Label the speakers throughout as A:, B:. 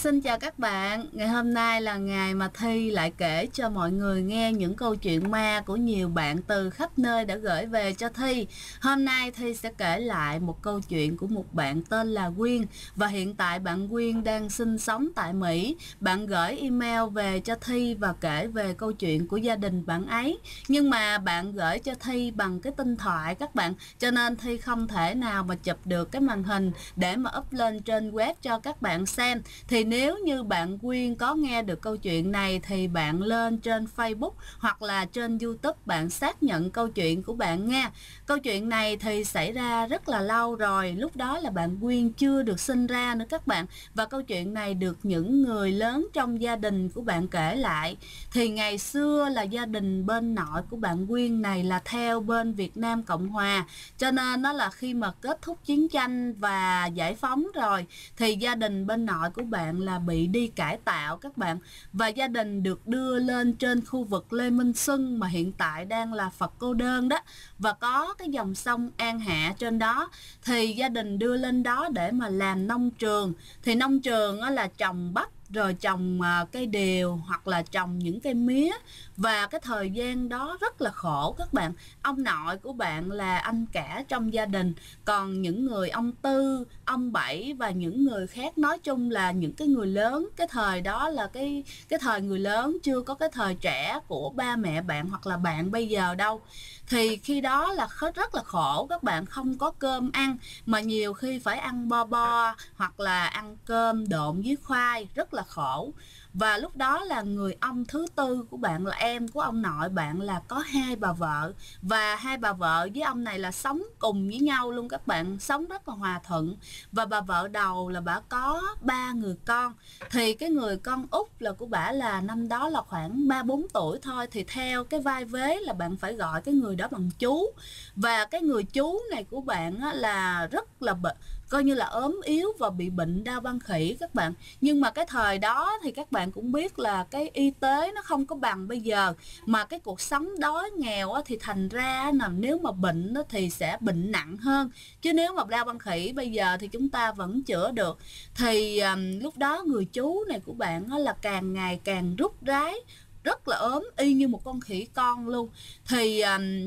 A: Xin chào các bạn, ngày hôm nay là ngày mà Thi lại kể cho mọi người nghe những câu chuyện ma của nhiều bạn từ khắp nơi đã gửi về cho Thi. Hôm nay Thi sẽ kể lại một câu chuyện của một bạn tên là Quyên. Và hiện tại bạn Quyên đang sinh sống tại Mỹ. Bạn gửi email về cho Thi và kể về câu chuyện của gia đình bạn ấy. Nhưng mà bạn gửi cho Thi bằng cái tinh thoại các bạn, cho nên Thi không thể nào mà chụp được cái màn hình để mà up lên trên web cho các bạn xem. Thì nếu như bạn Quyên có nghe được câu chuyện này thì bạn lên trên Facebook hoặc là trên YouTube bạn xác nhận câu chuyện của bạn nha. Câu chuyện này thì xảy ra rất là lâu rồi, lúc đó là bạn Quyên chưa được sinh ra nữa các bạn. Và câu chuyện này được những người lớn trong gia đình của bạn kể lại. Thì ngày xưa là gia đình bên nội của bạn Quyên này là theo bên Việt Nam Cộng Hòa, cho nên nó là khi mà kết thúc chiến tranh và giải phóng rồi thì gia đình bên nội của bạn là bị đi cải tạo các bạn, và gia đình được đưa lên trên khu vực Lê Minh Xuân mà hiện tại đang là Phật Cô Đơn đó, và có cái dòng sông An Hạ trên đó. Thì gia đình đưa lên đó để mà làm nông trường. Thì nông trường là trồng bắp rồi trồng cây điều hoặc là trồng những cây mía. Và cái thời gian đó rất là khổ các bạn. Ông nội của bạn là anh cả trong gia đình, còn những người ông Tư, ông Bảy và những người khác, nói chung là những cái người lớn. Cái thời đó là cái thời người lớn, chưa có cái thời trẻ của ba mẹ bạn hoặc là bạn bây giờ đâu. Thì khi đó là rất là khổ các bạn, không có cơm ăn mà nhiều khi phải ăn bo bo hoặc là ăn cơm độn với khoai, rất là khổ. Và lúc đó là người ông thứ tư của bạn là em của ông nội bạn là có hai bà vợ, và hai bà vợ với ông này là sống cùng với nhau luôn các bạn, sống rất là hòa thuận. Và bà vợ đầu là bà có 3 người con. Thì cái người con út là của bà là năm đó là khoảng 3-4 tuổi thôi, thì theo cái vai vế là bạn phải gọi cái người đó bằng chú. Và cái người chú này của bạn là rất là coi như là ốm yếu và bị bệnh đau băng khỉ các bạn. Nhưng mà cái thời đó thì các bạn cũng biết là cái y tế nó không có bằng bây giờ, mà cái cuộc sống đói nghèo thì thành ra nếu mà bệnh thì sẽ bệnh nặng hơn, chứ nếu mà đau băng khỉ bây giờ thì chúng ta vẫn chữa được. Thì lúc đó người chú này của bạn là càng ngày càng rút rái, rất là ốm y như một con khỉ con luôn. Thì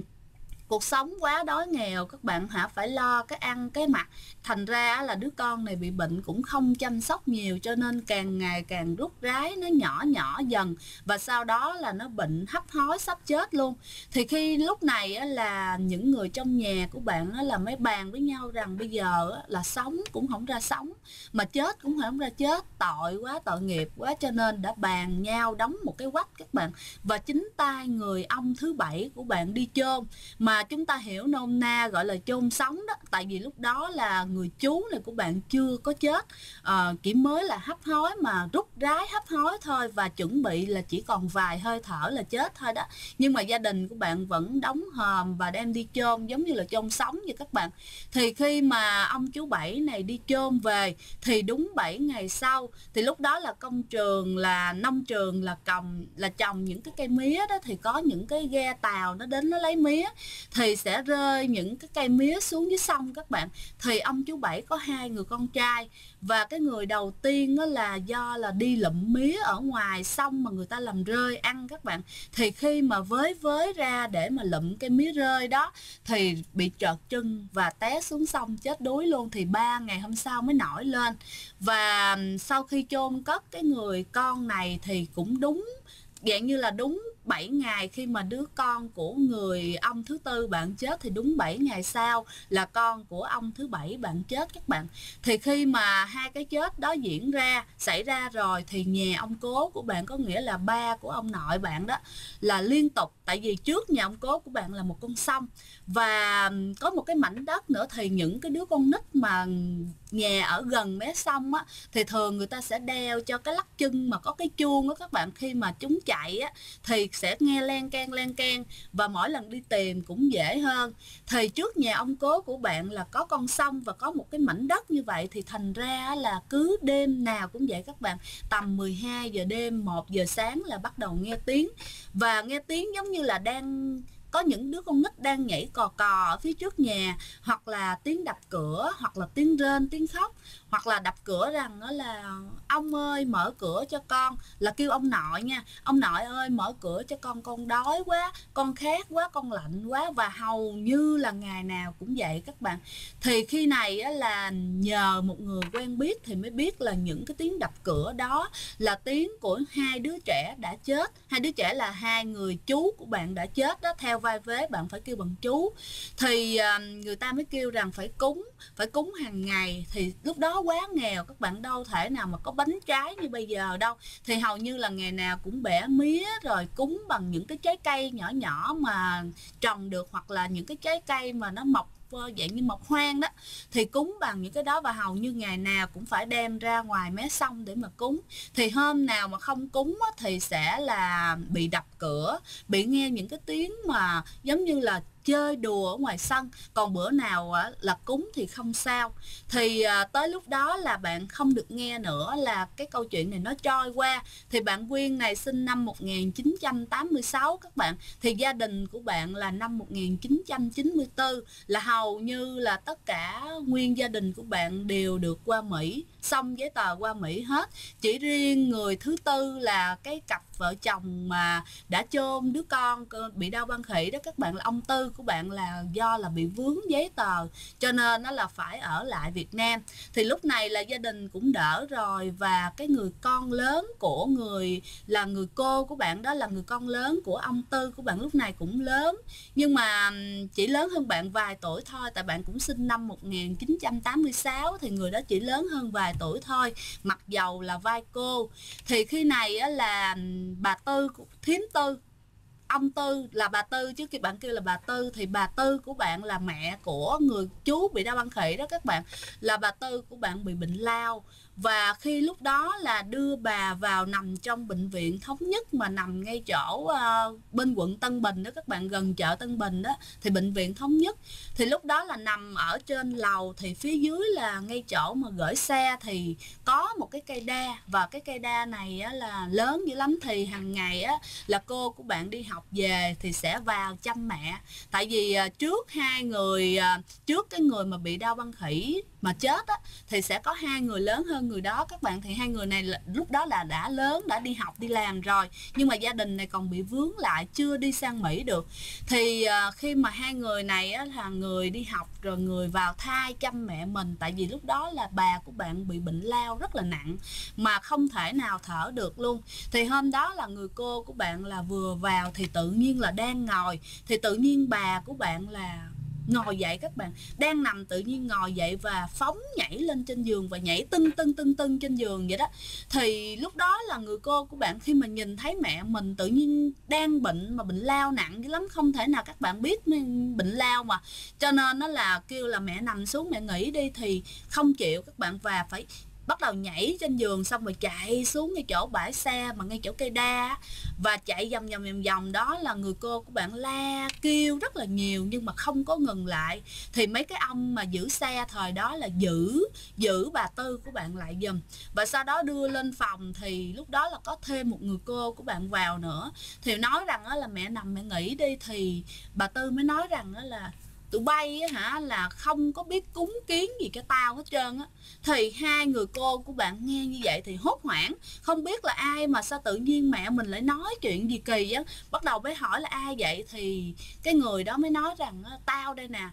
A: cuộc sống quá đói nghèo các bạn phải lo cái ăn cái mặc, thành ra là đứa con này bị bệnh cũng không chăm sóc nhiều, cho nên càng ngày càng rút rái, nó nhỏ nhỏ dần, và sau đó là nó bệnh hấp hối sắp chết luôn. Thì khi lúc này là những người trong nhà của bạn là mới bàn với nhau rằng bây giờ là sống cũng không ra sống, mà chết cũng không ra chết, tội quá, tội nghiệp quá, cho nên đã bàn nhau đóng một cái quách các bạn, và chính tay người ông thứ bảy của bạn đi chôn. Mà chúng ta hiểu nôm na gọi là chôn sống đó, tại vì lúc đó là người chú này của bạn chưa có chết, chỉ mới là hấp hối mà rút rái hấp hối thôi, và chuẩn bị là chỉ còn vài hơi thở là chết thôi đó. Nhưng mà gia đình của bạn vẫn đóng hòm và đem đi chôn giống như là chôn sống vậy các bạn. Thì khi mà ông chú Bảy này đi chôn về thì đúng 7 ngày sau, thì lúc đó là công trường là nông trường là trồng những cái cây mía đó, thì có những cái ghe tàu nó đến nó lấy mía, thì sẽ rơi những cái cây mía xuống dưới sông các bạn. Thì ông chú Bảy có 2 người con trai, và cái người đầu tiên đó là do là đi lụm mía ở ngoài sông mà người ta làm rơi ăn các bạn. Thì khi mà với ra để mà lụm cái mía rơi đó thì bị trợt chân và té xuống sông chết đuối luôn. Thì 3 ngày hôm sau mới nổi lên. Và sau khi chôn cất cái người con này thì cũng đúng dạng như là đúng 7 ngày khi mà đứa con của người ông thứ tư bạn chết, thì đúng 7 ngày sau là con của ông thứ bảy bạn chết các bạn. Thì khi mà hai cái chết đó xảy ra rồi thì nhà ông cố của bạn, có nghĩa là ba của ông nội bạn đó, là liên tục, tại vì trước nhà ông cố của bạn là một con sông và có một cái mảnh đất nữa, thì những cái đứa con nít mà nhà ở gần mé sông á thì thường người ta sẽ đeo cho cái lắc chân mà có cái chuông đó các bạn, khi mà chúng chạy á thì sẽ nghe len keng, và mỗi lần đi tìm cũng dễ hơn. Thì trước nhà ông cố của bạn là có con sông và có một cái mảnh đất như vậy, thì thành ra là cứ đêm nào cũng vậy các bạn, tầm 12 giờ đêm 1 giờ sáng là bắt đầu nghe tiếng, và nghe tiếng giống như là đang có những đứa con nít đang nhảy cò cò ở phía trước nhà, hoặc là tiếng đập cửa, hoặc là tiếng rên, tiếng khóc, hoặc là đập cửa rằng đó là ông ơi mở cửa cho con, là kêu ông nội nha, ông nội ơi mở cửa cho con đói quá, con khát quá, con lạnh quá. Và hầu như là ngày nào cũng vậy các bạn. Thì khi này á, là nhờ một người quen biết thì mới biết là những cái tiếng đập cửa đó là tiếng của hai đứa trẻ đã chết. Hai đứa trẻ là hai người chú của bạn đã chết đó, theo vai vế bạn phải kêu bằng chú. Thì người ta mới kêu rằng phải cúng hàng ngày. Thì lúc đó quá nghèo, các bạn đâu thể nào mà có bánh trái như bây giờ đâu, thì hầu như là ngày nào cũng bẻ mía rồi cúng bằng những cái trái cây nhỏ nhỏ mà trồng được, hoặc là những cái trái cây mà nó mọc dạng như mọc hoang đó, thì cúng bằng những cái đó. Và hầu như ngày nào cũng phải đem ra ngoài mé sông để mà cúng. Thì hôm nào mà không cúng á, thì sẽ là bị đập cửa, bị nghe những cái tiếng mà giống như là chơi đùa ở ngoài sân. Còn bữa nào là cúng thì không sao. Thì tới lúc đó là bạn không được nghe nữa, là cái câu chuyện này nó trôi qua. Thì bạn Quyên này sinh năm 1986 các bạn. Thì gia đình của bạn là năm 1994, là hầu như là tất cả nguyên gia đình của bạn đều được qua Mỹ, xong giấy tờ qua Mỹ hết. Chỉ riêng người thứ tư là cái cặp vợ chồng mà đã chôn đứa con bị đau ban khỉ đó các bạn, là ông Tư của bạn, là do là bị vướng giấy tờ cho nên nó là phải ở lại Việt Nam. Thì lúc này là gia đình cũng đỡ rồi, và cái người con lớn của người cô của bạn đó, là người con lớn của ông Tư của bạn, lúc này cũng lớn, nhưng mà chỉ lớn hơn bạn vài tuổi thôi, tại bạn cũng sinh năm 1986, thì người đó chỉ lớn hơn vài tuổi thôi, mặc dầu là vai cô. Thì khi này á, là bà Tư, thím Tư, ông Tư là bà Tư chứ khi bạn kêu là bà Tư, thì bà Tư của bạn là mẹ của người chú bị đau ban khỉ đó các bạn, là bà Tư của bạn bị bệnh lao. Và khi lúc đó là đưa bà vào nằm trong bệnh viện Thống Nhất, mà nằm ngay chỗ bên quận Tân Bình đó các bạn, gần chợ Tân Bình đó, thì bệnh viện Thống Nhất. Thì lúc đó là nằm ở trên lầu, thì phía dưới là ngay chỗ mà gửi xe thì có một cái cây đa, và cái cây đa này á, là lớn dữ lắm. Thì hàng ngày á, là cô của bạn đi học về thì sẽ vào chăm mẹ. Tại vì trước cái người mà bị đau ban khỉ mà chết á, thì sẽ có hai người lớn hơn người đó các bạn. Thì hai người này lúc đó là đã lớn, đã đi học đi làm rồi, nhưng mà gia đình này còn bị vướng lại, chưa đi sang Mỹ được. Thì khi mà hai người này á, là người đi học rồi người vào thai chăm mẹ mình, tại vì lúc đó là bà của bạn bị bệnh lao rất là nặng mà không thể nào thở được luôn. Thì hôm đó là người cô của bạn là vừa vào, thì tự nhiên là đang ngồi, thì tự nhiên bà của bạn là ngồi dậy các bạn, đang nằm tự nhiên ngồi dậy và phóng nhảy lên trên giường, và nhảy tưng trên giường vậy đó. Thì lúc đó là người cô của bạn khi mà nhìn thấy mẹ mình tự nhiên đang bệnh, mà bệnh lao nặng dữ lắm, không thể nào các bạn biết bệnh lao mà, cho nên nó là kêu là mẹ nằm xuống mẹ nghỉ đi, thì không chịu các bạn, và phải bắt đầu nhảy trên giường, xong rồi chạy xuống ngay chỗ bãi xe mà ngay chỗ cây đa, và chạy vòng đó. Là người cô của bạn la kêu rất là nhiều nhưng mà không có ngừng lại. Thì mấy cái ông mà giữ xe thời đó là giữ bà Tư của bạn lại giùm, và sau đó đưa lên phòng. Thì lúc đó là có thêm một người cô của bạn vào nữa, thì nói rằng là mẹ nằm mẹ nghỉ đi. Thì bà Tư mới nói rằng là tụi bay á hả, là không có biết cúng kiến gì cái tao hết trơn á. Thì hai người cô của bạn nghe như vậy thì hốt hoảng, không biết là ai mà sao tự nhiên mẹ mình lại nói chuyện gì kỳ á. Bắt đầu mới hỏi là ai vậy, thì cái người đó mới nói rằng tao đây nè,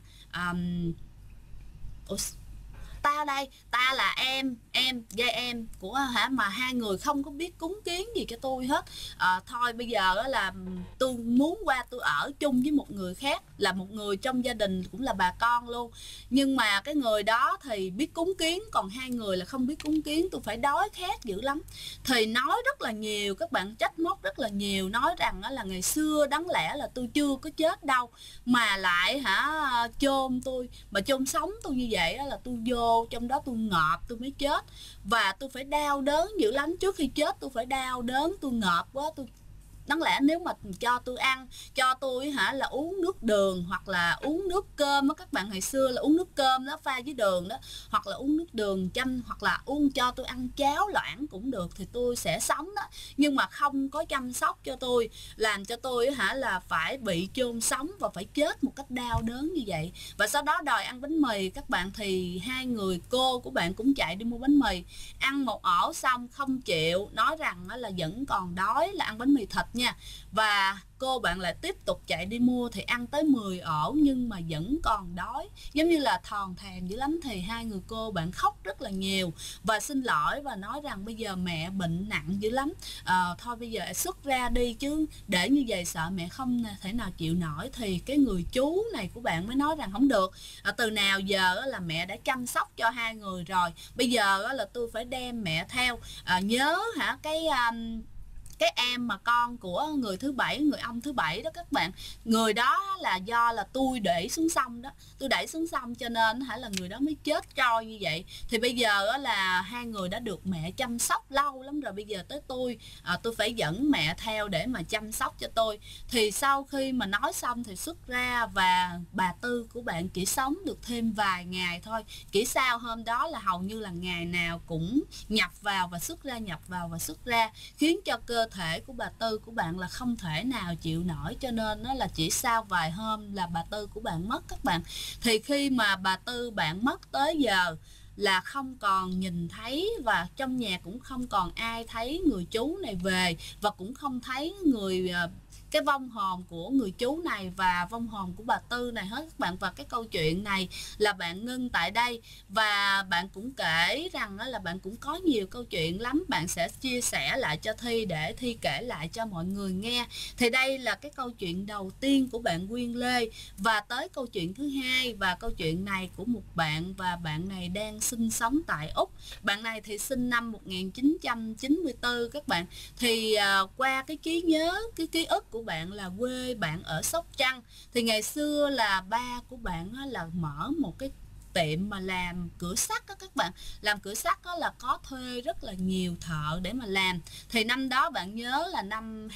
A: tao đây, ta là em với em của hả, mà hai người không có biết cúng kiến gì cho tôi hết. Thôi bây giờ là tôi muốn qua tôi ở chung với một người khác, là một người trong gia đình cũng là bà con luôn, nhưng mà cái người đó thì biết cúng kiến, còn hai người là không biết cúng kiến, tôi phải đói khát dữ lắm. Thì nói rất là nhiều, các bạn trách móc rất là nhiều, nói rằng là ngày xưa đáng lẽ là tôi chưa có chết đâu mà lại chôn tôi, mà chôn sống tôi như vậy là tôi vô trong đó tôi ngợp tôi mới chết, và tôi phải đau đớn dữ lắm. Trước khi chết tôi phải đau đớn, tôi ngợp quá, tôi đáng lẽ nếu mà cho tôi ăn, cho tôi là uống nước đường hoặc là uống nước cơm á, các bạn hồi xưa là uống nước cơm đó pha với đường đó, hoặc là uống nước đường chanh, hoặc là cho tôi ăn cháo loãng cũng được thì tôi sẽ sống đó. Nhưng mà không có chăm sóc cho tôi, làm cho tôi là phải bị chôn sống và phải chết một cách đau đớn như vậy. Và sau đó đòi ăn bánh mì các bạn, thì hai người cô của bạn cũng chạy đi mua bánh mì, ăn một ổ xong không chịu, nói rằng là vẫn còn đói, là ăn bánh mì thịt nha. Và cô bạn lại tiếp tục chạy đi mua thì ăn tới 10 ổ nhưng mà vẫn còn đói, giống như là thòn thèm dữ lắm. Thì hai người cô bạn khóc rất là nhiều và xin lỗi và nói rằng bây giờ mẹ bệnh nặng dữ lắm, thôi bây giờ xuất ra đi chứ để như vậy sợ mẹ không thể nào chịu nổi. Thì cái người chú này của bạn mới nói rằng không được, từ nào giờ là mẹ đã chăm sóc cho hai người rồi, bây giờ là tôi phải đem mẹ theo. Nhớ cái em mà con của người thứ bảy, người ông thứ bảy đó các bạn, người đó là do là tôi đẩy xuống sông đó, tôi đẩy xuống sông cho nên là người đó mới chết trôi như vậy. Thì bây giờ là hai người đã được mẹ chăm sóc lâu lắm rồi, bây giờ tới tôi phải dẫn mẹ theo để mà chăm sóc cho tôi. Thì sau khi mà nói xong thì xuất ra, và bà Tư của bạn chỉ sống được thêm vài ngày thôi. Kỹ sao hôm đó là hầu như là ngày nào cũng nhập vào và xuất ra, nhập vào và xuất ra, khiến cho cơ thể của bà Tư của bạn là không thể nào chịu nổi, cho nên nó là chỉ sau vài hôm là bà Tư của bạn mất các bạn. Thì khi mà bà Tư bạn mất tới giờ là không còn nhìn thấy, và trong nhà cũng không còn ai thấy người chú này về, và cũng không thấy cái vong hồn của người chú này và vong hồn của bà Tư này hết các bạn. Và cái câu chuyện này là bạn ngưng tại đây, và bạn cũng kể rằng là bạn cũng có nhiều câu chuyện lắm, bạn sẽ chia sẻ lại cho Thi để Thi kể lại cho mọi người nghe. Thì đây là cái câu chuyện đầu tiên của bạn Quyên Lê, và tới câu chuyện thứ hai, và câu chuyện này của một bạn, và bạn này đang sinh sống tại Úc. Bạn này thì sinh năm 1994 các bạn. Thì qua cái trí nhớ, cái ký ức của bạn là quê bạn ở Sóc Trăng. Thì ngày xưa là ba của bạn là mở một cái tiệm mà làm cửa sắt đó các bạn. Làm cửa sắt đó là có thuê rất là nhiều thợ để mà làm. Thì năm đó bạn nhớ là năm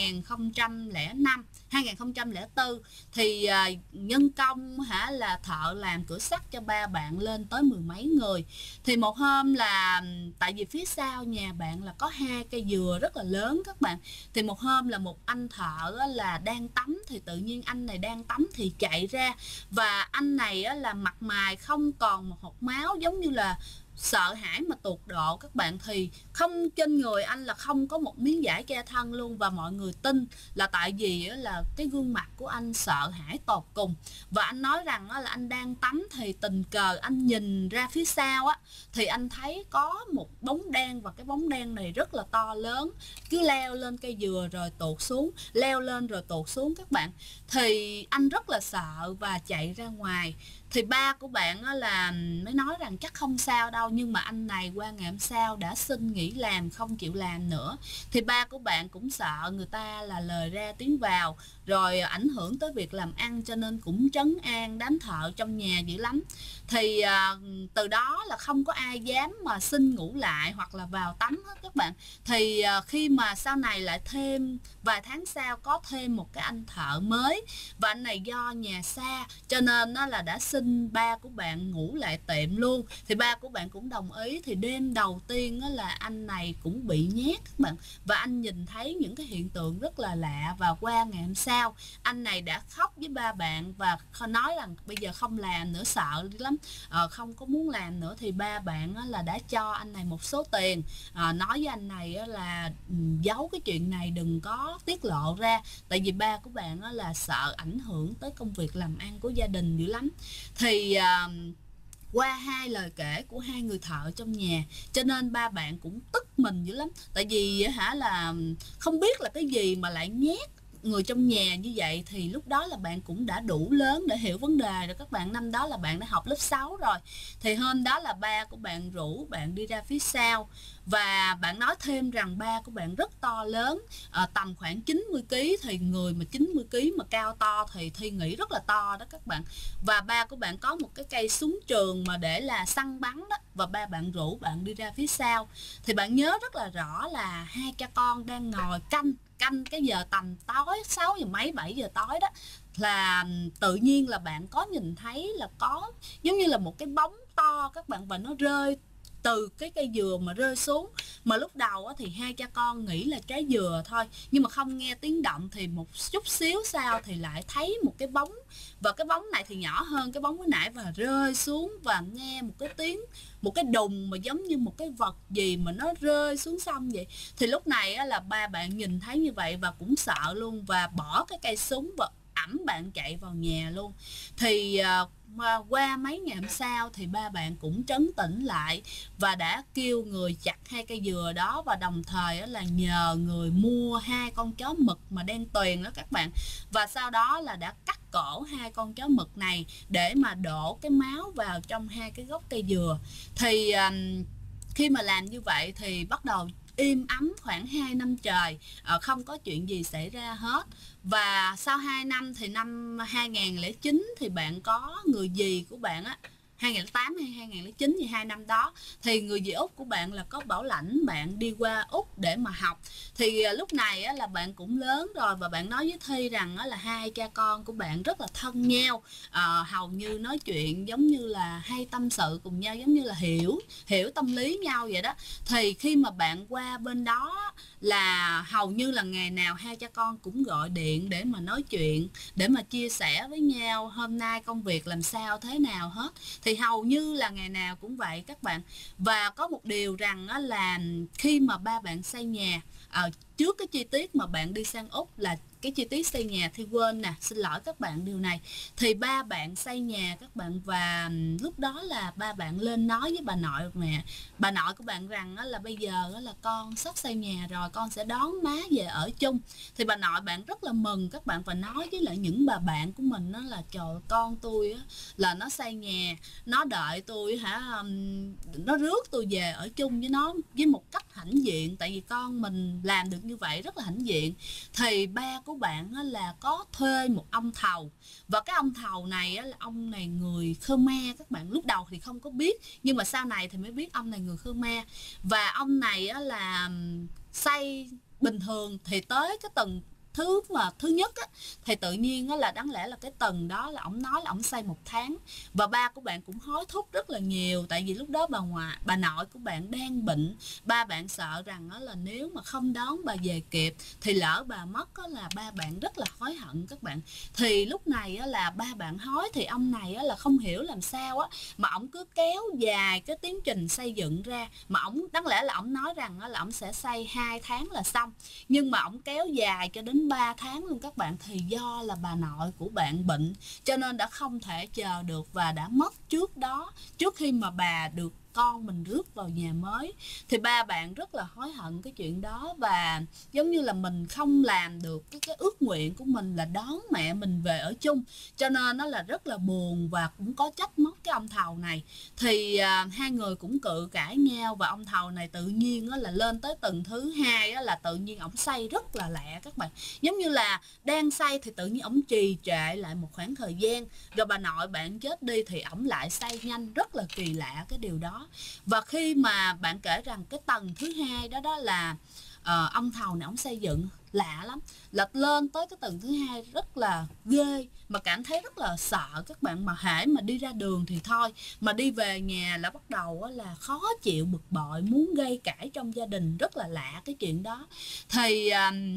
A: 2005, 2004 thì nhân công là thợ làm cửa sắt cho ba bạn lên tới mười mấy người. Thì một hôm là tại vì phía sau nhà bạn là có hai cây dừa rất là lớn các bạn. Thì một hôm là một anh thợ là đang tắm, thì tự nhiên anh này đang tắm thì chạy ra, và anh này là mặt mày không còn một hột máu, giống như là sợ hãi mà tột độ các bạn. Thì không, trên người anh là không có một miếng vải che thân luôn, và mọi người tin là tại vì là cái gương mặt của anh sợ hãi tột cùng. Và anh nói rằng là anh đang tắm thì tình cờ anh nhìn ra phía sau thì anh thấy có một bóng đen, và cái bóng đen này rất là to lớn, cứ leo lên cây dừa rồi tuột xuống, leo lên rồi tuột xuống các bạn. Thì anh rất là sợ và chạy ra ngoài. Thì ba của bạn là mới nói rằng chắc không sao đâu, nhưng mà anh này qua ngày hôm sau đã xin nghỉ làm, không chịu làm nữa. Thì ba của bạn cũng sợ người ta là lời ra tiếng vào, rồi ảnh hưởng tới việc làm ăn, cho nên cũng trấn an đám thợ trong nhà dữ lắm. Thì từ đó là không có ai dám mà xin ngủ lại hoặc là vào tắm hết các bạn. Thì khi mà sau này lại thêm vài tháng sau có thêm một cái anh thợ mới, và anh này do nhà xa cho nên nó là đã xin ba của bạn ngủ lại tiệm luôn. Thì ba của bạn cũng đồng ý. Thì đêm đầu tiên là anh này cũng bị nhét các bạn, và anh nhìn thấy những cái hiện tượng rất là lạ. Và qua ngày hôm sau anh này đã khóc với ba bạn và nói rằng bây giờ không làm nữa, sợ lắm, không có muốn làm nữa. Thì ba bạn là đã cho anh này một số tiền, nói với anh này là giấu cái chuyện này, đừng có tiết lộ ra, tại vì ba của bạn là sợ ảnh hưởng tới công việc làm ăn của gia đình dữ lắm. Thì qua hai lời kể của hai người thợ trong nhà cho nên ba bạn cũng tức mình dữ lắm, tại vì là không biết là cái gì mà lại nhét người trong nhà như vậy. Thì lúc đó là bạn cũng đã đủ lớn để hiểu vấn đề rồi các bạn. Năm đó là bạn đã học lớp 6 rồi. Thì hôm đó là ba của bạn rủ bạn đi ra phía sau, Và bạn nói thêm rằng ba của bạn rất to lớn, tầm khoảng 90 kg, thì người mà 90 kg mà cao to thì Thi nghĩ rất là to đó các bạn. Và ba của bạn có một cái cây súng trường mà để là săn bắn đó, và ba bạn rủ bạn đi ra phía sau. Thì bạn nhớ rất là rõ là hai cha con đang ngồi canh cái giờ tầm tối 6 giờ mấy 7 giờ tối đó, là tự nhiên là bạn có nhìn thấy là có giống như là một cái bóng to các bạn, và nó rơi từ cái cây dừa mà rơi xuống. Mà lúc đầu thì hai cha con nghĩ là trái dừa thôi, nhưng mà không nghe tiếng động thì một chút xíu sau thì lại thấy một cái bóng, và cái bóng này thì nhỏ hơn cái bóng mới nãy, và rơi xuống và nghe một cái tiếng, một cái đùng mà giống như một cái vật gì mà nó rơi xuống sông vậy. Thì lúc này là ba bạn nhìn thấy như vậy và cũng sợ luôn, và bỏ cái cây súng và ẵm bạn chạy vào nhà luôn. Thì mà qua mấy ngày hôm sau thì ba bạn cũng trấn tĩnh lại và đã kêu người chặt hai cây dừa đó, và đồng thời là nhờ người mua hai con chó mực mà đen tuyền đó các bạn. Và sau đó là đã cắt cổ hai con chó mực này để mà đổ cái máu vào trong hai cái gốc cây dừa. Thì khi mà làm như vậy thì bắt đầu im ắng khoảng 2 năm trời, không có chuyện gì xảy ra hết. Và sau 2 năm thì năm 2009 thì bạn có người dì của bạn á, 2008 hay 2009 thì 2 năm đó thì người dì Út của bạn là có bảo lãnh bạn đi qua Úc để mà học. Thì lúc này là bạn cũng lớn rồi, và bạn nói với Thi rằng là hai cha con của bạn rất là thân nhau, hầu như nói chuyện giống như là hay tâm sự cùng nhau, giống như là hiểu tâm lý nhau vậy đó. Thì khi mà bạn qua bên đó là hầu như là ngày nào hai cha con cũng gọi điện để mà nói chuyện, để mà chia sẻ với nhau hôm nay công việc làm sao thế nào hết. Thì hầu như là ngày nào cũng vậy các bạn. Và có một điều rằng là khi mà ba bạn xây nhà, trước cái chi tiết mà bạn đi sang Úc là cái chi tiết xây nhà thì quên nè, xin lỗi các bạn điều này. Thì ba bạn xây nhà các bạn, và lúc đó là ba bạn lên nói với bà nội mẹ, bà nội của bạn rằng là bây giờ là con sắp xây nhà rồi, con sẽ đón má về ở chung. Thì bà nội bạn rất là mừng các bạn, và nói với lại những bà bạn của mình đó là trời, con tôi là nó xây nhà, nó đợi tôi nó rước tôi về ở chung với nó với một cách hãnh diện, tại vì con mình làm được như vậy rất là hãnh diện. Thì ba của bạn là có thuê một ông thầu, và cái ông thầu này là ông này người Khmer các bạn. Lúc đầu thì không có biết, nhưng mà sau này thì mới biết ông này người Khmer. Và ông này là xây bình thường thì tới cái tầng thứ nhất thì tự nhiên là đáng lẽ là cái tầng đó là ổng nói là ổng xây 1 tháng. Và ba của bạn cũng hối thúc rất là nhiều, tại vì lúc đó bà nội của bạn đang bệnh. Ba bạn sợ rằng là nếu mà không đón bà về kịp thì lỡ bà mất là ba bạn rất là hối hận các bạn. Thì lúc này là ba bạn hối, thì ông này là không hiểu làm sao mà ổng cứ kéo dài cái tiến trình xây dựng ra. Mà ổng đáng lẽ là ổng nói rằng là ổng sẽ xây 2 tháng là xong, nhưng mà ổng kéo dài cho đến 3 tháng luôn các bạn. Thì do là bà nội của bạn bệnh cho nên đã không thể chờ được và đã mất trước đó, trước khi mà bà được con mình rước vào nhà mới. Thì ba bạn rất là hối hận cái chuyện đó, và giống như là mình không làm được cái ước nguyện của mình là đón mẹ mình về ở chung, cho nên nó là rất là buồn và cũng có trách móc cái ông thầu này. Thì hai người cũng cự cãi nhau, và ông thầu này tự nhiên là lên tới tầng thứ 2 là tự nhiên ổng xây rất là lẹ các bạn, giống như là đang xây thì tự nhiên ổng trì trệ lại một khoảng thời gian, rồi bà nội bạn chết đi thì ổng lại xây nhanh, rất là kỳ lạ cái điều đó. Và khi mà bạn kể rằng cái tầng thứ 2 đó là ông thầu này ông xây dựng lạ lắm, là lên tới cái tầng thứ 2 rất là ghê, mà cảm thấy rất là sợ các bạn. Mà hễ mà đi ra đường thì thôi, mà đi về nhà là bắt đầu là khó chịu, bực bội, muốn gây cãi trong gia đình, rất là lạ cái chuyện đó. Thì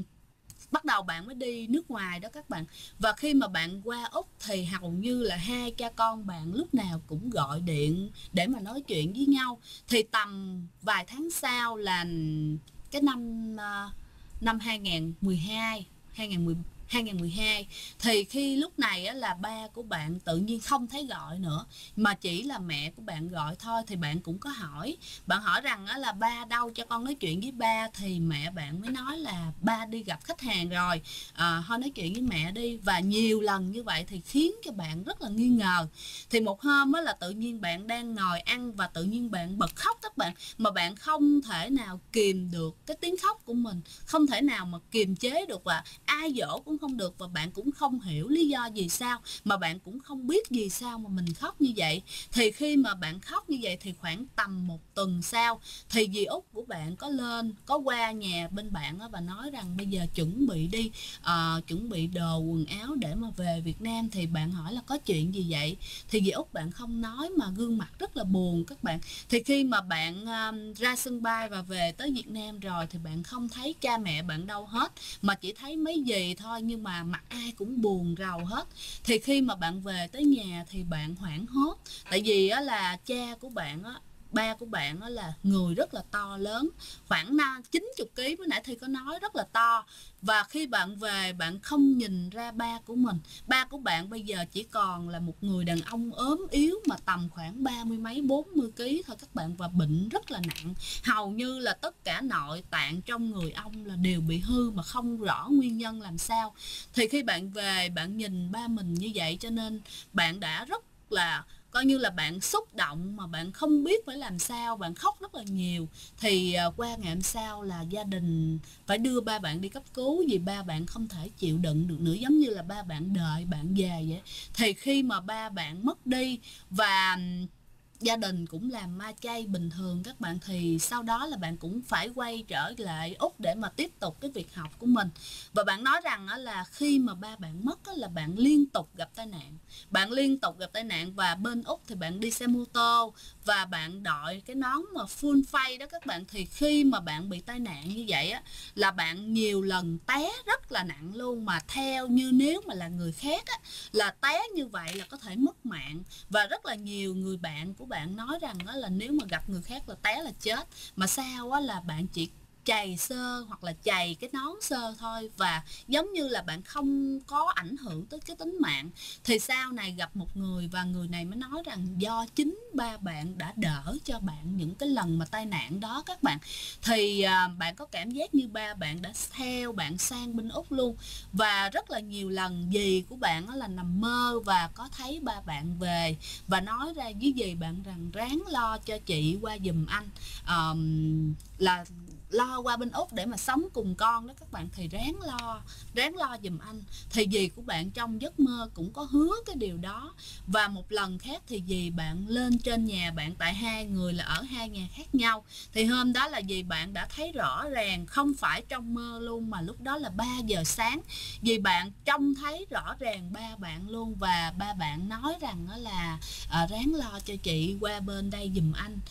A: bắt đầu bạn mới đi nước ngoài đó các bạn. Và khi mà bạn qua Úc thì hầu như là hai cha con bạn lúc nào cũng gọi điện để mà nói chuyện với nhau. Thì tầm vài tháng sau là cái năm 2012 thì khi lúc này là ba của bạn tự nhiên không thấy gọi nữa, mà chỉ là mẹ của bạn gọi thôi. Thì bạn cũng có hỏi, bạn hỏi rằng là ba đâu, cho con nói chuyện với ba. Thì mẹ bạn mới nói là là ba đi gặp khách hàng rồi, thôi nói chuyện với mẹ đi. Và nhiều lần như vậy thì khiến cho bạn rất là nghi ngờ. Thì một hôm á là tự nhiên bạn đang ngồi ăn và tự nhiên bạn bật khóc các bạn, mà bạn không thể nào kìm được cái tiếng khóc của mình, không thể nào mà kiềm chế được, và ai dỗ cũng không được, và bạn cũng không hiểu lý do gì sao, mà bạn cũng không biết vì sao mà mình khóc như vậy. Thì khi mà bạn khóc như vậy thì khoảng tầm 1 tuần sau thì dì út của bạn có qua nhà bên bạn và nói rằng bây giờ chuẩn bị đi, chuẩn bị đồ quần áo để mà về Việt Nam. Thì bạn hỏi là có chuyện gì vậy, thì dì út bạn không nói mà gương mặt rất là buồn các bạn. Thì khi mà bạn ra sân bay và về tới Việt Nam rồi thì bạn không thấy cha mẹ bạn đâu hết, mà chỉ thấy mấy dì thôi, nhưng mà mặt ai cũng buồn rầu hết. Thì khi mà bạn về tới nhà thì bạn hoảng hốt, tại vì á là cha của bạn á, ba của bạn á là người rất là to lớn, khoảng 90 kg, mới nãy Thi có nói rất là to. Và khi bạn về bạn không nhìn ra ba của mình, ba của bạn bây giờ chỉ còn là một người đàn ông ốm yếu mà tầm khoảng 30 mấy 40 kg thôi các bạn, và bệnh rất là nặng, hầu như là tất cả nội tạng trong người ông là đều bị hư mà không rõ nguyên nhân làm sao. Thì khi bạn về bạn nhìn ba mình như vậy, cho nên bạn đã rất là coi như là bạn xúc động mà bạn không biết phải làm sao, bạn khóc rất là nhiều. Thì qua ngày hôm sau là gia đình phải đưa ba bạn đi cấp cứu vì ba bạn không thể chịu đựng được nữa, giống như là ba bạn đợi bạn về vậy. Thì khi mà ba bạn mất đi và gia đình cũng làm ma chay bình thường các bạn, thì sau đó là bạn cũng phải quay trở lại Úc để mà tiếp tục cái việc học của mình. Và bạn nói rằng là khi mà ba bạn mất là bạn liên tục gặp tai nạn, và bên Úc thì bạn đi xe mô tô và bạn đội cái nón mà full face đó các bạn. Thì khi mà bạn bị tai nạn như vậy á là bạn nhiều lần té rất là nặng luôn, mà theo như nếu mà là người khác á là té như vậy là có thể mất mạng. Và rất là nhiều người bạn của bạn nói rằng đó là nếu mà gặp người khác là té là chết, mà sao á là bạn chỉ chày sơ hoặc là chày cái nón sơ thôi, và giống như là bạn không có ảnh hưởng tới cái tính mạng. Thì sau này gặp một người và người này mới nói rằng do chính ba bạn đã đỡ cho bạn những cái lần mà tai nạn đó các bạn. Thì bạn có cảm giác như ba bạn đã theo bạn sang bên Úc luôn. Và rất là nhiều lần dì của bạn là nằm mơ và có thấy ba bạn về và nói ra với dì bạn rằng ráng lo cho chị qua giùm anh, là lo qua bên Úc để mà sống cùng con đó các bạn, thì ráng lo giùm anh. Thì dì của bạn trong giấc mơ cũng có hứa cái điều đó. Và một lần khác thì dì bạn lên trên nhà bạn, tại hai người là ở hai nhà khác nhau, thì hôm đó là dì bạn đã thấy rõ ràng, không phải trong mơ luôn mà lúc đó là 3 giờ sáng, dì bạn trông thấy rõ ràng ba bạn luôn. Và ba bạn nói rằng là ráng lo cho chị qua bên đây giùm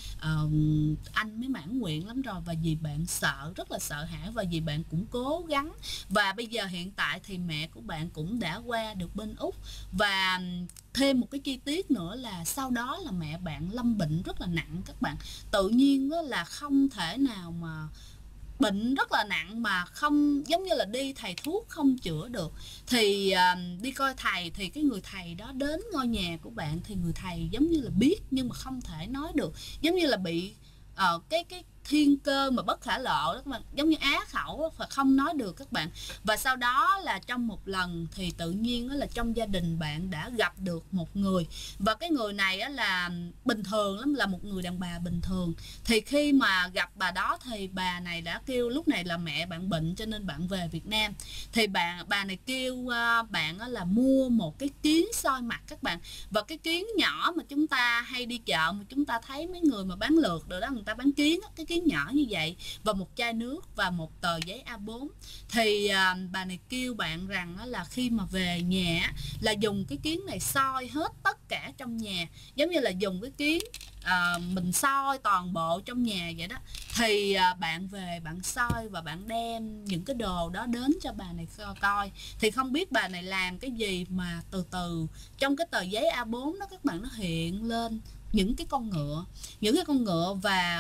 A: anh mới mãn nguyện lắm rồi. Và dì bạn sợ, rất là sợ hãi, và dì bạn cũng cố gắng. Và bây giờ hiện tại thì mẹ của bạn cũng đã qua được bên Úc. Và thêm một cái chi tiết nữa là sau đó là mẹ bạn lâm bệnh rất là nặng các bạn. Tự nhiên là không thể nào mà bệnh rất là nặng mà không, giống như là đi thầy thuốc không chữa được. Thì đi coi thầy, thì cái người thầy đó đến ngôi nhà của bạn, thì người thầy giống như là biết nhưng mà không thể nói được, giống như là bị cái thiên cơ mà bất khả lộ đó các bạn, giống như á khẩu và không nói được các bạn. Và sau đó là trong một lần thì tự nhiên là trong gia đình bạn đã gặp được một người, và cái người này là bình thường lắm, là một người đàn bà bình thường. Thì khi mà gặp bà đó thì bà này đã kêu, lúc này là mẹ bạn bệnh cho nên bạn về Việt Nam, thì bà này kêu bạn là mua một cái kiếng soi mặt các bạn. Và cái kiếng nhỏ mà chúng ta hay đi chợ mà chúng ta thấy mấy người mà bán lượt rồi đó, người ta bán kiếng, cái kiếng nhỏ như vậy, và một chai nước và một tờ giấy A4. Thì bà này kêu bạn rằng là khi mà về nhà là dùng cái kiếng này soi hết tất cả trong nhà, giống như là dùng cái kiếng mình soi toàn bộ trong nhà vậy đó. Thì bạn về bạn soi và bạn đem những cái đồ đó đến cho bà này coi. Thì không biết bà này làm cái gì mà từ từ trong cái tờ giấy A4 đó các bạn, nó hiện lên những cái con ngựa, và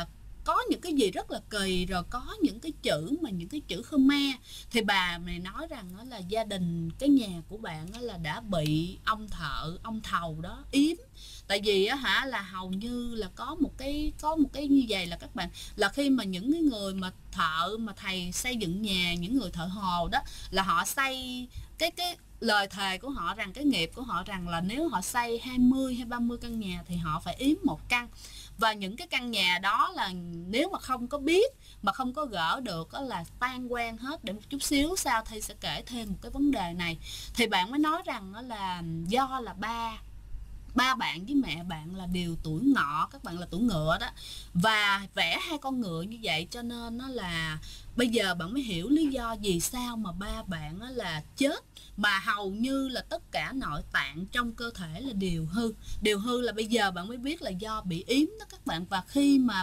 A: có những cái gì rất là kỳ, rồi có những cái chữ Khmer. Thì bà này nói rằng đó là gia đình, cái nhà của bạn đó là đã bị ông thầu đó yếm. Tại vì á hả, là hầu như là có một cái như vậy, là các bạn, là khi mà những cái người mà thầy xây dựng nhà, những người thợ hồ đó, là họ xây cái lời thề của họ rằng, cái nghiệp của họ rằng là nếu họ xây 20 hay 30 căn nhà thì họ phải yếm một căn. Và những cái căn nhà đó là nếu mà không có biết, mà không có gỡ được đó là tan quan hết. Để một chút xíu sau Thi sẽ kể thêm một cái vấn đề này. Thì bạn mới nói rằng đó là do là ba bạn với mẹ bạn là đều tuổi Ngọ, các bạn là tuổi Ngựa đó, và vẽ hai con ngựa như vậy, cho nên nó là bây giờ bạn mới hiểu lý do vì sao mà ba bạn là chết, mà hầu như là tất cả nội tạng trong cơ thể là đều hư là bây giờ bạn mới biết là do bị yếm đó các bạn. Và khi mà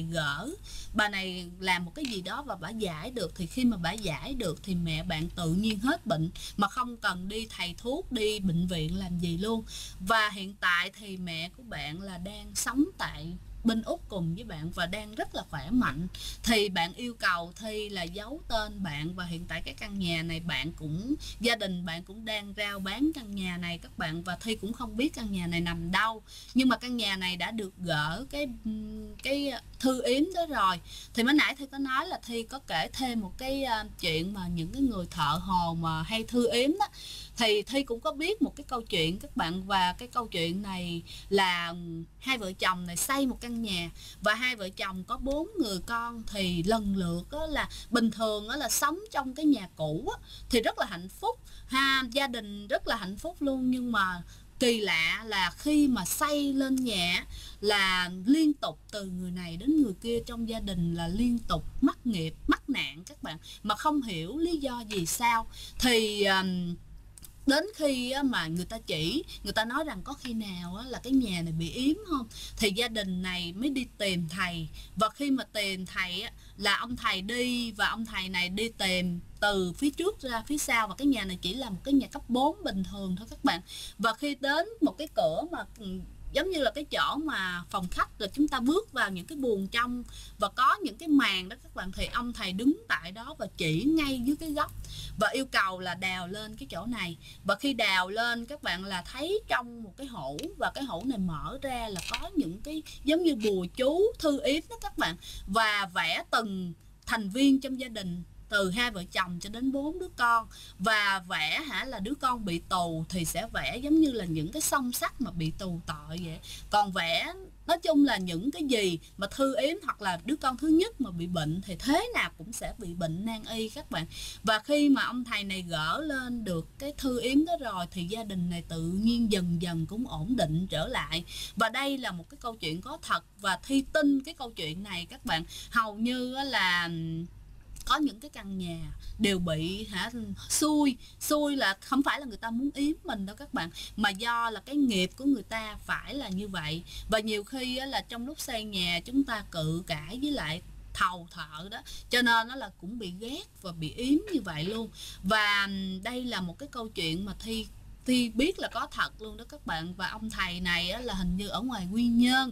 A: bà này làm một cái gì đó và bà giải được, thì khi mà bà giải được thì mẹ bạn tự nhiên hết bệnh, mà không cần đi thầy thuốc, đi bệnh viện làm gì luôn. Và hiện tại thì mẹ của bạn là đang sống tại bên Úc cùng với bạn và đang rất là khỏe mạnh. Thì bạn yêu cầu Thi là giấu tên bạn, và hiện tại cái căn nhà này gia đình bạn cũng đang rao bán căn nhà này các bạn, và Thi cũng không biết căn nhà này nằm đâu. Nhưng mà căn nhà này đã được gỡ cái thư yếm đó rồi. Thì mới nãy Thi có nói là Thi có kể thêm một cái chuyện mà những cái người thợ hồ mà hay thư yếm đó, thì Thi cũng có biết một cái câu chuyện các bạn. Và cái câu chuyện này là hai vợ chồng này xây một căn nhà, và hai vợ chồng có 4 người con. Thì lần lượt đó là bình thường đó là sống trong cái nhà cũ đó, thì rất là hạnh phúc ha, gia đình rất là hạnh phúc luôn. Nhưng mà kỳ lạ là khi mà xây lên nhà là liên tục từ người này đến người kia trong gia đình là liên tục mắc nghiệp, mắc nạn các bạn, mà không hiểu lý do gì sao. Thì đến khi mà người ta nói rằng có khi nào là cái nhà này bị yếm không, thì gia đình này mới đi tìm thầy. Và khi mà tìm thầy là ông thầy đi, và ông thầy này đi tìm từ phía trước ra phía sau, và cái nhà này chỉ là một cái nhà cấp 4 bình thường thôi các bạn. Và khi đến một cái cửa mà giống như là cái chỗ mà phòng khách, rồi chúng ta bước vào những cái buồng trong và có những cái màn đó các bạn, thì ông thầy đứng tại đó và chỉ ngay dưới cái góc và yêu cầu là đào lên cái chỗ này. Và khi đào lên các bạn là thấy trong một cái hũ, và cái hũ này mở ra là có những cái giống như bùa chú, thư yếm đó các bạn, và vẽ từng thành viên trong gia đình, từ hai vợ chồng cho đến 4 đứa con. Và vẽ là đứa con bị tù thì sẽ vẽ giống như là những cái song sắt mà bị tù tội vậy. Còn vẽ nói chung là những cái gì mà thư yếm, hoặc là đứa con thứ nhất mà bị bệnh thì thế nào cũng sẽ bị bệnh nan y các bạn. Và khi mà ông thầy này gỡ lên được cái thư yếm đó rồi thì gia đình này tự nhiên dần dần cũng ổn định trở lại. Và đây là một cái câu chuyện có thật, và Thi tin cái câu chuyện này các bạn. Hầu như là có những cái căn nhà đều bị xui là không phải là người ta muốn yếm mình đâu các bạn, mà do là cái nghiệp của người ta phải là như vậy. Và nhiều khi là trong lúc xây nhà chúng ta cự cãi với lại thợ đó, cho nên nó là cũng bị ghét và bị yếm như vậy luôn. Và đây là một cái câu chuyện mà Thi biết là có thật luôn đó các bạn. Và ông thầy này là hình như ở ngoài Quy Nhơn,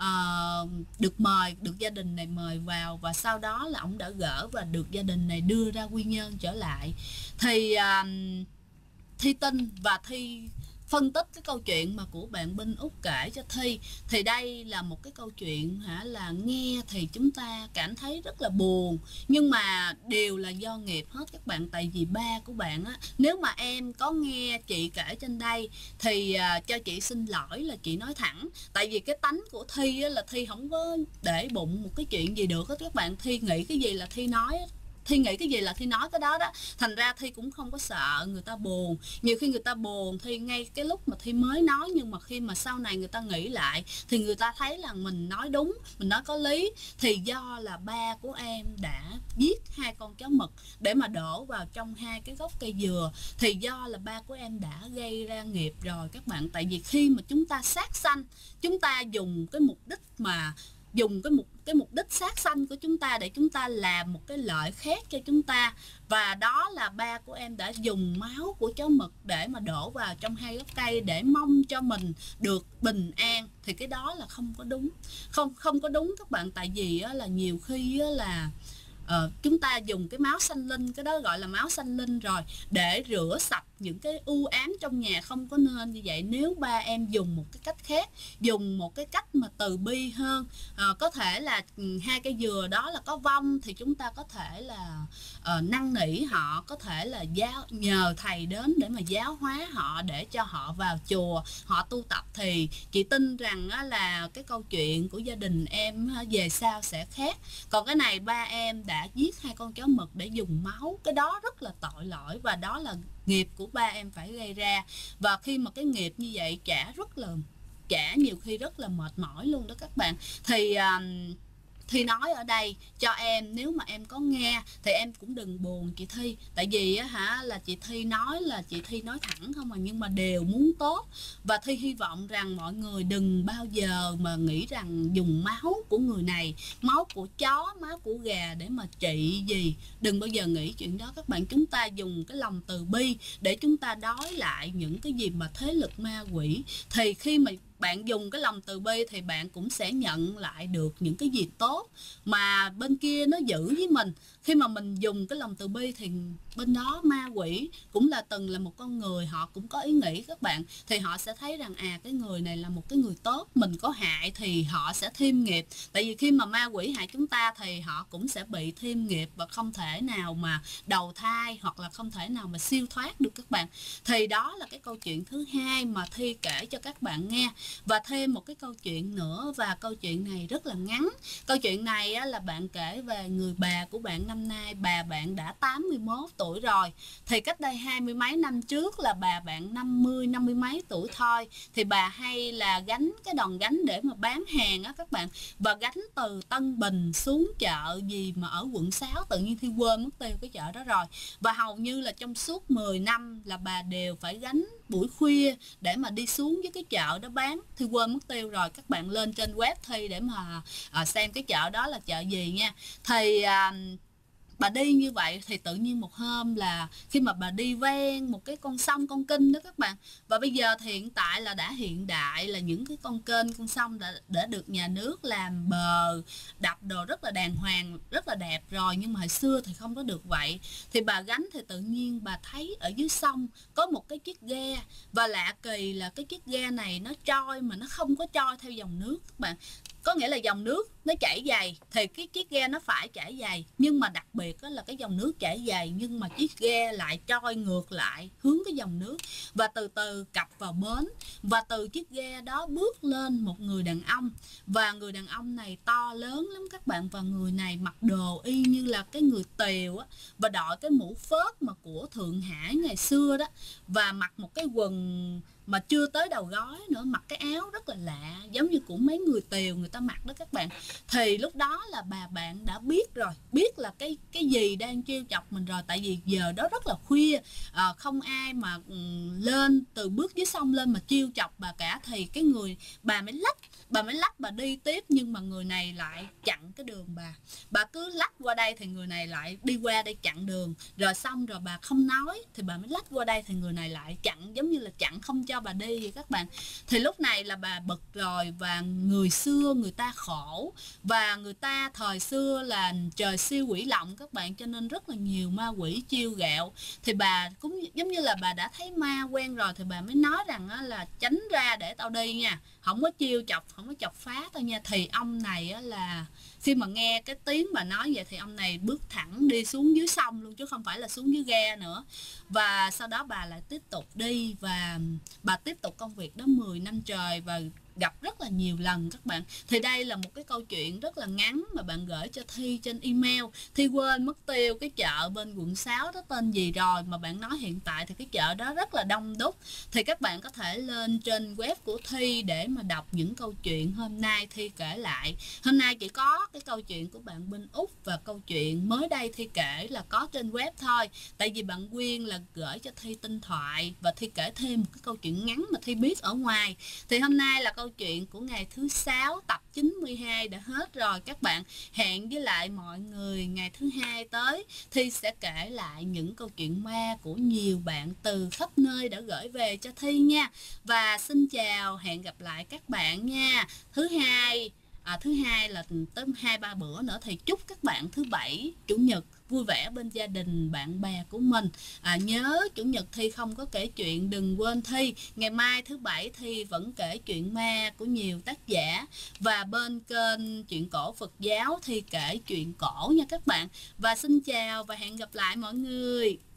A: được gia đình này mời vào, và sau đó là ông đã gỡ và được gia đình này đưa ra Quy Nhơn trở lại. Thì Thi tin và Thi phân tích cái câu chuyện mà của bạn bên Úc kể cho Thi. Thì đây là một cái câu chuyện là nghe thì chúng ta cảm thấy rất là buồn, nhưng mà đều là do nghiệp hết các bạn. Tại vì ba của bạn nếu mà em có nghe chị kể trên đây thì cho chị xin lỗi là chị nói thẳng. Tại vì cái tánh của Thi là Thi không có để bụng một cái chuyện gì được hết các bạn. Thi nghĩ cái gì là Thi nói, Thi nghĩ cái gì là Thi nói cái đó đó. Thành ra Thi cũng không có sợ người ta buồn. Nhiều khi người ta buồn Thi ngay cái lúc mà Thi mới nói, nhưng mà khi mà sau này người ta nghĩ lại thì người ta thấy là mình nói đúng, mình nói có lý. Thì do là ba của em đã giết hai con chó mực để mà đổ vào trong hai cái gốc cây dừa, thì do là ba của em đã gây ra nghiệp rồi các bạn. Tại vì khi mà chúng ta sát sanh, chúng ta dùng cái mục đích mà dùng cái mục đích sát sanh của chúng ta để chúng ta làm một cái lợi khác cho chúng ta. Và đó là ba của em đã dùng máu của chó mực để mà đổ vào trong hai gốc cây để mong cho mình được bình an, thì cái đó là không có đúng. Không có đúng các bạn. Tại vì á, là nhiều khi á, là chúng ta dùng cái máu sanh linh, cái đó gọi là máu sanh linh rồi, để rửa sạch những cái u ám trong nhà. Không có nên như vậy. Nếu ba em dùng một cái cách khác, dùng một cái cách mà từ bi hơn, có thể là hai cây dừa đó là có vong, thì chúng ta có thể là năn nỉ họ, có thể là nhờ thầy đến để mà giáo hóa họ, để cho họ vào chùa họ tu tập. Thì chị tin rằng là cái câu chuyện của gia đình em về sau sẽ khác. Còn cái này ba em đã giết hai con chó mực để dùng máu, cái đó rất là tội lỗi, và đó là nghiệp của ba em phải gây ra. Và khi mà cái nghiệp như vậy trả nhiều khi rất là mệt mỏi luôn đó các bạn. Thi nói ở đây cho em, nếu mà em có nghe thì em cũng đừng buồn chị Thi. Tại vì là chị Thi nói thẳng không à, nhưng mà đều muốn tốt. Và Thi hy vọng rằng mọi người đừng bao giờ mà nghĩ rằng dùng máu của người này, máu của chó, máu của gà để mà trị gì. Đừng bao giờ nghĩ chuyện đó các bạn. Chúng ta dùng cái lòng từ bi để chúng ta đói lại những cái gì mà thế lực ma quỷ. Thì khi mà bạn dùng cái lòng từ bi thì bạn cũng sẽ nhận lại được những cái gì tốt mà bên kia nó giữ với mình. Khi mà mình dùng cái lòng từ bi thì bên đó ma quỷ cũng từng là một con người, họ cũng có ý nghĩ các bạn. Thì họ sẽ thấy rằng cái người này là một cái người tốt, mình có hại thì họ sẽ thêm nghiệp. Tại vì khi mà ma quỷ hại chúng ta thì họ cũng sẽ bị thêm nghiệp, và không thể nào mà đầu thai, hoặc là không thể nào mà siêu thoát được các bạn. Thì đó là cái câu chuyện thứ hai mà Thi kể cho các bạn nghe. Và thêm một cái câu chuyện nữa, và câu chuyện này rất là ngắn. Câu chuyện này là bạn kể về người bà của bạn. Năm nay bà bạn đã 81 tuổi rồi. Thì cách đây 20 mấy năm trước là bà bạn 50 mấy tuổi thôi. Thì bà hay là gánh cái đòn gánh để mà bán hàng các bạn. Và gánh từ Tân Bình xuống chợ gì mà ở quận 6, tự nhiên Thi quên mất tiêu cái chợ đó rồi. Và hầu như là trong suốt 10 năm là bà đều phải gánh buổi khuya để mà đi xuống với cái chợ đó bán. Thi quên mất tiêu rồi, các bạn lên trên web Thi để mà xem cái chợ đó là chợ gì nha. Thì bà đi như vậy thì tự nhiên một hôm là khi mà bà đi ven một cái con sông, con Kinh đó các bạn. Và bây giờ thì hiện tại là đã hiện đại, là những cái con kênh, con sông đã được nhà nước làm bờ đập đồ rất là đàng hoàng, rất là đẹp rồi. Nhưng mà hồi xưa thì không có được vậy. Thì bà gánh thì tự nhiên bà thấy ở dưới sông có một cái chiếc ghe. Và lạ kỳ là cái chiếc ghe này nó trôi mà nó không có trôi theo dòng nước các bạn. Có nghĩa là dòng nước nó chảy dày thì cái chiếc ghe nó phải chảy dày, nhưng mà đặc biệt là cái dòng nước chảy dày nhưng mà chiếc ghe lại trôi ngược lại hướng cái dòng nước, và từ từ cập vào bến. Và từ chiếc ghe đó bước lên một người đàn ông, và người đàn ông này to lớn lắm các bạn. Và người này mặc đồ y như là cái người Tiều á, và đội cái mũ phớt mà của Thượng Hải ngày xưa đó, và mặc một cái quần mà chưa tới đầu gối nữa, mặc cái áo rất là lạ, giống như của mấy người Tiều người ta mặc đó các bạn. Thì lúc đó là bà bạn đã biết rồi, biết là cái gì đang trêu chọc mình rồi. Tại vì giờ đó rất là khuya, không ai mà lên từ bước dưới sông lên mà trêu chọc bà cả. Thì cái người bà mới lách bà đi tiếp, nhưng mà người này lại chặn cái đường bà cứ lách qua đây thì người này lại đi qua đây chặn đường. Rồi xong rồi bà không nói thì bà mới lách qua đây thì người này lại chặn, giống như là chặn không cho bà đi vậy các bạn. Thì lúc này là bà bực rồi, và người xưa người ta khổ, và người ta thời xưa là trời siêu quỷ lộng các bạn, cho nên rất là nhiều ma quỷ chiêu gạo. Thì bà cũng giống như là bà đã thấy ma quen rồi, thì bà mới nói rằng là tránh ra để tao đi nha, không có chiêu chọc, không có chọc phá tao nha. Thì ông này là khi mà nghe cái tiếng bà nói vậy thì ông này bước thẳng đi xuống dưới sông luôn, chứ không phải là xuống dưới ghe nữa. Và sau đó bà lại tiếp tục đi, và bà tiếp tục công việc đó 10 năm trời, và gặp rất là nhiều lần các bạn. Thì đây là một cái câu chuyện rất là ngắn mà bạn gửi cho Thi trên email. Thi quên mất tiêu cái chợ bên quận 6 đó tên gì rồi, mà bạn nói hiện tại thì cái chợ đó rất là đông đúc. Thì các bạn có thể lên trên web của Thi để mà đọc những câu chuyện hôm nay Thi kể lại. Hôm nay chỉ có cái câu chuyện của bạn bên Úc và câu chuyện mới đây Thi kể là có trên web thôi. Tại vì bạn Quyên là gửi cho Thi tinh thoại, và Thi kể thêm một cái câu chuyện ngắn mà Thi biết ở ngoài. Thì hôm nay là câu câu chuyện của ngày thứ 6 tập 92 đã hết rồi các bạn. Hẹn với lại mọi người ngày thứ 2 tới, Thi sẽ kể lại những câu chuyện ma của nhiều bạn từ khắp nơi đã gửi về cho Thi nha. Và xin chào, hẹn gặp lại các bạn nha. Thứ hai là tới 2-3 bữa nữa thì chúc các bạn thứ bảy chủ nhật vui vẻ bên gia đình bạn bè của mình. Nhớ chủ nhật Thi không có kể chuyện, đừng quên Thi. Ngày mai thứ bảy Thi vẫn kể chuyện ma của nhiều tác giả, và bên kênh Chuyện Cổ Phật Giáo Thi kể chuyện cổ nha các bạn. Và xin chào và hẹn gặp lại mọi người.